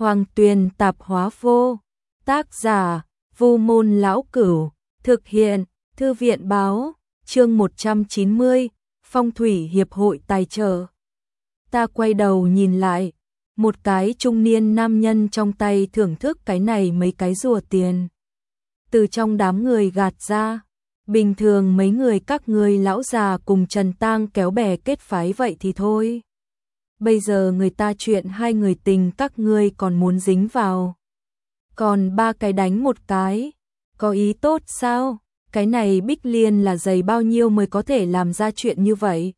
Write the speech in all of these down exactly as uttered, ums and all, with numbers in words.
Hoàng Tuyền Tạp Hóa Vô. Tác giả: Vu Môn Lão Cửu. Thực hiện: Thư viện Báo. Chương một trăm chín mươi. Phong thủy hiệp hội tài trợ. Ta quay đầu nhìn lại, một cái trung niên nam nhân trong tay thưởng thức cái này mấy cái rùa tiền. Từ trong đám người gạt ra, bình thường mấy người các ngươi lão già cùng Trần Tang kéo bè kết phái vậy thì thôi. Bây giờ người ta chuyện hai người tình các ngươi còn muốn dính vào. Còn ba cái đánh một cái, có ý tốt sao? Cái này Bích Liên là dày bao nhiêu mới có thể làm ra chuyện như vậy?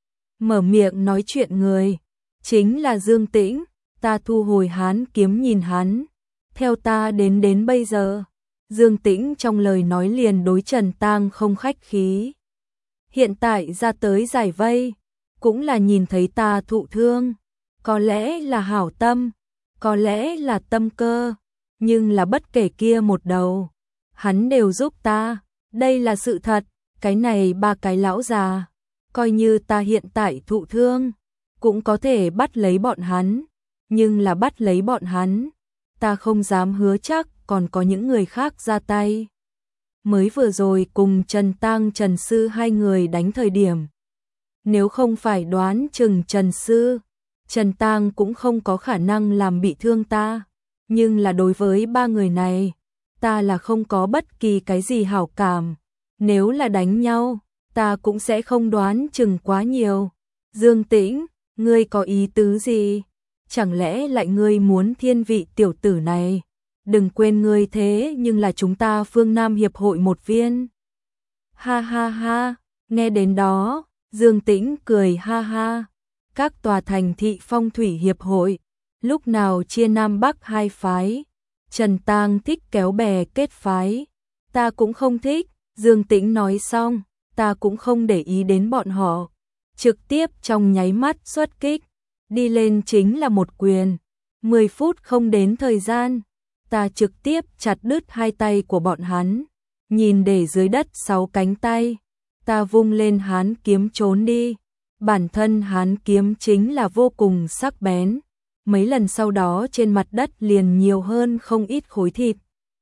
Mở miệng nói chuyện người, chính là Dương Tĩnh. Ta thu hồi hán kiếm nhìn hắn. Theo ta đến đến bây giờ, Dương Tĩnh trong lời nói liền đối Trần Tang không khách khí. Hiện tại ra tới giải vây, cũng là nhìn thấy ta thụ thương. Có lẽ là hảo tâm, có lẽ là tâm cơ, nhưng là bất kể kia một đầu, hắn đều giúp ta. Đây là sự thật. Cái này ba cái lão già, coi như ta hiện tại thụ thương, cũng có thể bắt lấy bọn hắn. Nhưng là bắt lấy bọn hắn, ta không dám hứa chắc còn có những người khác ra tay. Mới vừa rồi cùng Trần Tang Trần Sư hai người đánh thời điểm, nếu không phải đoán chừng Trần Sư, Trần Tang cũng không có khả năng làm bị thương ta. Nhưng là đối với ba người này, ta là không có bất kỳ cái gì hảo cảm. Nếu là đánh nhau, ta cũng sẽ không đoán chừng quá nhiều. Dương Tĩnh, ngươi có ý tứ gì? Chẳng lẽ lại ngươi muốn thiên vị tiểu tử này? Đừng quên ngươi thế nhưng là chúng ta Phương Nam Hiệp hội một viên. Ha ha ha, nghe đến đó, Dương Tĩnh cười ha ha. Các tòa thành thị phong thủy hiệp hội, lúc nào chia Nam Bắc hai phái. Trần Tang thích kéo bè kết phái, ta cũng không thích. Dương Tĩnh nói xong, ta cũng không để ý đến bọn họ. Trực tiếp trong nháy mắt xuất kích, đi lên chính là một quyền. Mười phút không đến thời gian, ta trực tiếp chặt đứt hai tay của bọn hắn. Nhìn để dưới đất sáu cánh tay, ta vung lên hán kiếm trốn đi. Bản thân hán kiếm chính là vô cùng sắc bén. Mấy lần sau đó trên mặt đất liền nhiều hơn không ít khối thịt.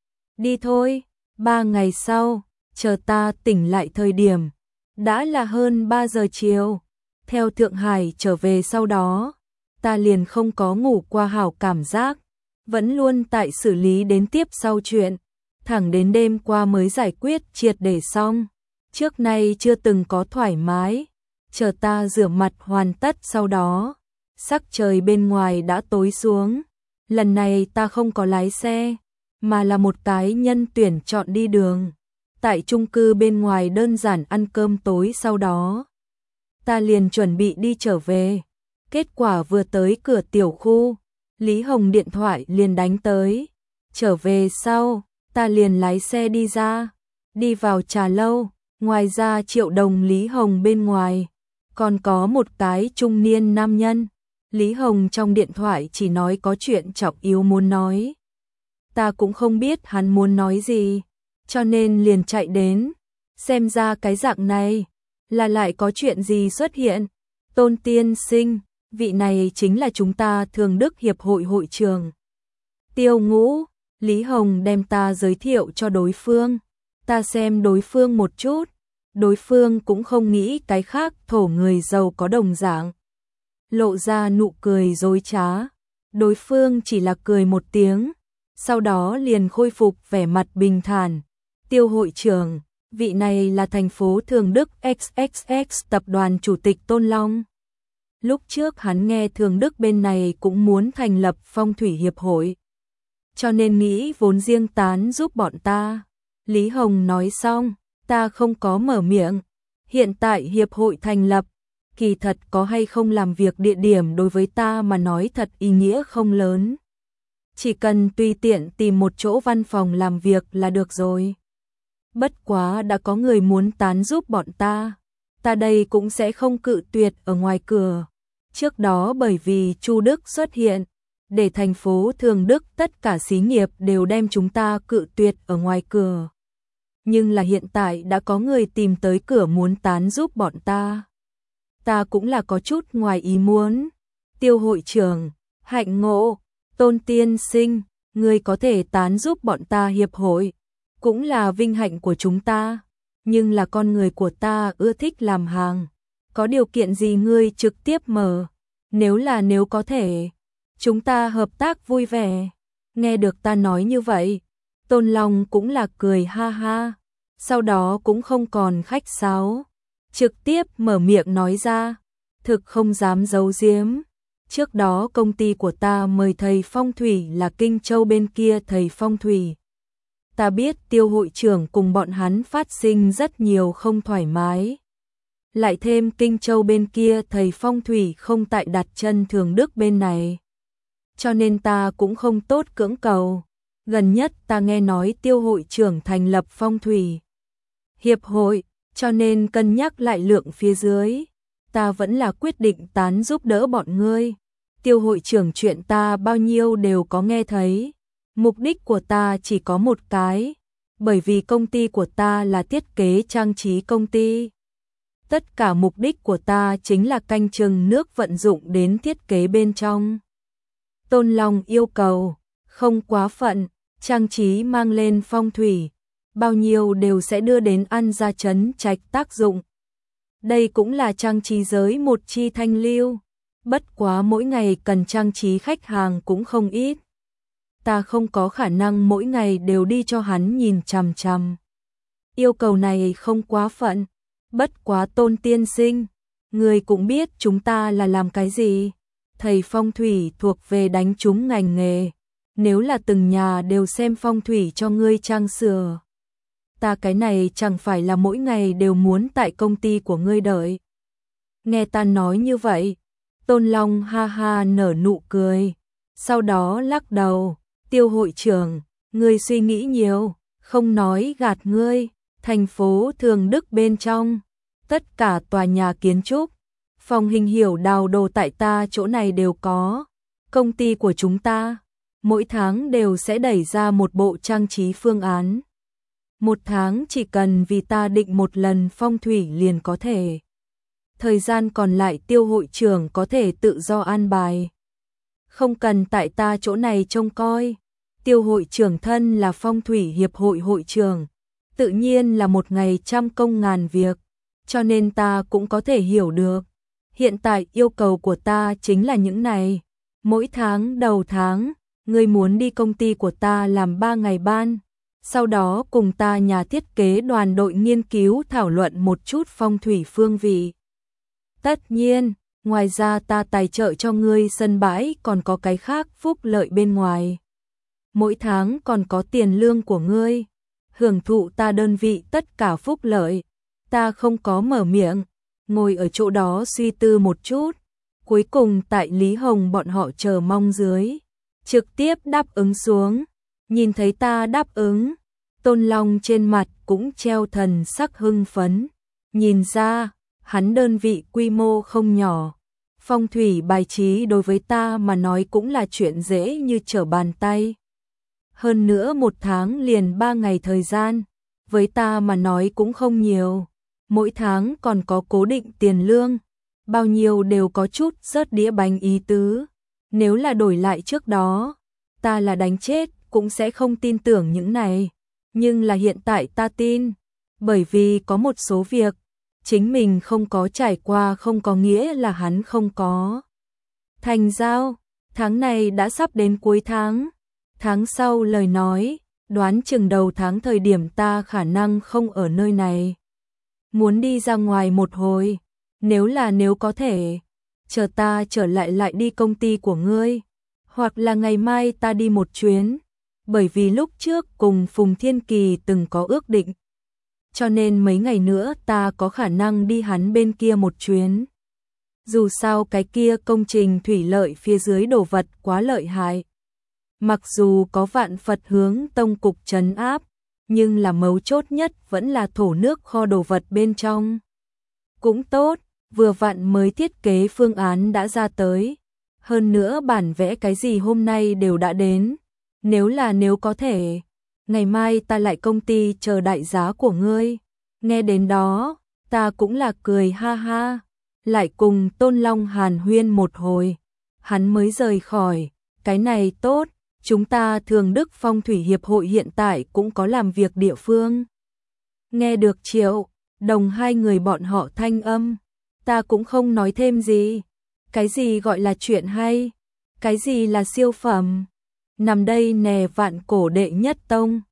Đi thôi. Ba ngày sau, chờ ta tỉnh lại thời điểm, đã là hơn ba giờ chiều. Theo Thượng Hải trở về sau đó, ta liền không có ngủ qua hảo cảm giác, vẫn luôn tại xử lý đến tiếp sau chuyện, thẳng đến đêm qua mới giải quyết triệt để xong. Trước nay chưa từng có thoải mái. Chờ ta rửa mặt hoàn tất sau đó, sắc trời bên ngoài đã tối xuống. Lần này ta không có lái xe, mà là một cái nhân tuyển chọn đi đường. Tại chung cư bên ngoài đơn giản ăn cơm tối sau đó, ta liền chuẩn bị đi trở về. Kết quả vừa tới cửa tiểu khu, Lý Hồng điện thoại liền đánh tới. Trở về sau, ta liền lái xe đi ra, đi vào trà lâu. Ngoài ra Triệu Đồng Lý Hồng bên ngoài, còn có một cái trung niên nam nhân. Lý Hồng trong điện thoại chỉ nói có chuyện trọng yếu muốn nói. Ta cũng không biết hắn muốn nói gì, cho nên liền chạy đến. Xem ra cái dạng này là lại có chuyện gì xuất hiện. Tôn tiên sinh, vị này chính là chúng ta Thường Đức Hiệp hội hội trưởng Tiêu Ngũ. Lý Hồng đem ta giới thiệu cho đối phương. Ta xem đối phương một chút, đối phương cũng không nghĩ cái khác, thổ người giàu có đồng dạng. Lộ ra nụ cười dối trá. Đối phương chỉ là cười một tiếng, sau đó liền khôi phục vẻ mặt bình thản. Tiêu hội trưởng, vị này là thành phố Thường Đức ích ích ích tập đoàn chủ tịch Tôn Long. Lúc trước hắn nghe Thường Đức bên này cũng muốn thành lập phong thủy hiệp hội, cho nên nghĩ vốn riêng tán giúp bọn ta. Lý Hồng nói xong, ta không có mở miệng. Hiện tại hiệp hội thành lập, kỳ thật có hay không làm việc địa điểm đối với ta mà nói thật ý nghĩa không lớn. Chỉ cần tùy tiện tìm một chỗ văn phòng làm việc là được rồi. Bất quá đã có người muốn tán giúp bọn ta, ta đây cũng sẽ không cự tuyệt ở ngoài cửa. Trước đó bởi vì Chu Đức xuất hiện, để thành phố Thường Đức tất cả xí nghiệp đều đem chúng ta cự tuyệt ở ngoài cửa. Nhưng là hiện tại đã có người tìm tới cửa muốn tán giúp bọn ta. Ta cũng là có chút ngoài ý muốn. Tiêu hội trưởng, hạnh ngộ. Tôn tiên sinh, người có thể tán giúp bọn ta hiệp hội, cũng là vinh hạnh của chúng ta, nhưng là con người của ta ưa thích làm hàng, có điều kiện gì ngươi trực tiếp mở, nếu là nếu có thể, chúng ta hợp tác vui vẻ. Nghe được ta nói như vậy, Tôn Long cũng là cười ha ha, sau đó cũng không còn khách sáo, trực tiếp mở miệng nói ra, thực không dám giấu giếm. Trước đó công ty của ta mời thầy phong thủy là Kinh Châu bên kia thầy phong thủy. Ta biết Tiêu hội trưởng cùng bọn hắn phát sinh rất nhiều không thoải mái. Lại thêm Kinh Châu bên kia thầy phong thủy không tại đặt chân Thường Đức bên này. Cho nên ta cũng không tốt cưỡng cầu. Gần nhất ta nghe nói Tiêu hội trưởng thành lập phong thủy hiệp hội, cho nên cân nhắc lại lượng phía dưới. Ta vẫn là quyết định tán giúp đỡ bọn ngươi. Tiêu hội trưởng chuyện ta bao nhiêu đều có nghe thấy. Mục đích của ta chỉ có một cái, bởi vì công ty của ta là thiết kế trang trí công ty. Tất cả mục đích của ta chính là canh chừng nước vận dụng đến thiết kế bên trong. Tôn Long yêu cầu, không quá phận, trang trí mang lên phong thủy, bao nhiêu đều sẽ đưa đến ăn ra chấn trạch tác dụng. Đây cũng là trang trí giới một chi thanh lưu, bất quá mỗi ngày cần trang trí khách hàng cũng không ít. Ta không có khả năng mỗi ngày đều đi cho hắn nhìn chằm chằm. Yêu cầu này không quá phận, bất quá Tôn tiên sinh, người cũng biết chúng ta là làm cái gì. Thầy phong thủy thuộc về đánh trúng ngành nghề, nếu là từng nhà đều xem phong thủy cho ngươi trang sửa. Ta cái này chẳng phải là mỗi ngày đều muốn tại công ty của ngươi đợi. Nghe ta nói như vậy, Tôn Long ha ha nở nụ cười, sau đó lắc đầu, Tiêu hội trưởng, ngươi suy nghĩ nhiều, không nói gạt ngươi, thành phố Thường Đức bên trong, tất cả tòa nhà kiến trúc, phòng hình hiểu đào đồ tại ta chỗ này đều có, công ty của chúng ta, mỗi tháng đều sẽ đẩy ra một bộ trang trí phương án. Một tháng chỉ cần vì ta định một lần phong thủy liền có thể. Thời gian còn lại Tiêu hội trưởng có thể tự do an bài. Không cần tại ta chỗ này trông coi. Tiêu hội trưởng thân là phong thủy hiệp hội hội trưởng, tự nhiên là một ngày trăm công ngàn việc, cho nên ta cũng có thể hiểu được. Hiện tại yêu cầu của ta chính là những này. Mỗi tháng đầu tháng, ngươi muốn đi công ty của ta làm ba ngày ban, sau đó cùng ta nhà thiết kế đoàn đội nghiên cứu thảo luận một chút phong thủy phương vị. Tất nhiên, ngoài ra ta tài trợ cho ngươi sân bãi còn có cái khác phúc lợi bên ngoài. Mỗi tháng còn có tiền lương của ngươi, hưởng thụ ta đơn vị tất cả phúc lợi. Ta không có mở miệng, ngồi ở chỗ đó suy tư một chút. Cuối cùng tại Lý Hồng bọn họ chờ mong dưới, trực tiếp đáp ứng xuống. Nhìn thấy ta đáp ứng, Tôn Long trên mặt cũng treo thần sắc hưng phấn. Nhìn ra, hắn đơn vị quy mô không nhỏ. Phong thủy bài trí đối với ta mà nói cũng là chuyện dễ như trở bàn tay. Hơn nữa một tháng liền ba ngày thời gian, với ta mà nói cũng không nhiều. Mỗi tháng còn có cố định tiền lương, bao nhiêu đều có chút rớt đĩa bánh ý tứ. Nếu là đổi lại trước đó, ta là đánh chết cũng sẽ không tin tưởng những này. Nhưng là hiện tại ta tin, bởi vì có một số việc, chính mình không có trải qua không có nghĩa là hắn không có. Thành giao, tháng này đã sắp đến cuối tháng. Tháng sau lời nói, đoán chừng đầu tháng thời điểm ta khả năng không ở nơi này. Muốn đi ra ngoài một hồi, nếu là nếu có thể, chờ ta trở lại lại đi công ty của ngươi, hoặc là ngày mai ta đi một chuyến, bởi vì lúc trước cùng Phùng Thiên Kỳ từng có ước định. Cho nên mấy ngày nữa ta có khả năng đi hắn bên kia một chuyến. Dù sao cái kia công trình thủy lợi phía dưới đồ vật quá lợi hại. Mặc dù có vạn Phật hướng tông cục trấn áp, nhưng là mấu chốt nhất vẫn là thổ nước kho đồ vật bên trong. Cũng tốt, vừa vặn mới thiết kế phương án đã ra tới. Hơn nữa bản vẽ cái gì hôm nay đều đã đến. Nếu là nếu có thể, ngày mai ta lại công ty chờ đại giá của ngươi. Nghe đến đó, ta cũng là cười ha ha. Lại cùng Tôn Long hàn huyên một hồi, hắn mới rời khỏi. cái này tốt, chúng ta Thường Đức Phong Thủy Hiệp hội hiện tại cũng có làm việc địa phương. Nghe được Triệu Đồng hai người bọn họ thanh âm, ta cũng không nói thêm gì. Cái gì gọi là chuyện hay? Cái gì là siêu phẩm? Nằm đây nè vạn cổ đệ nhất tông.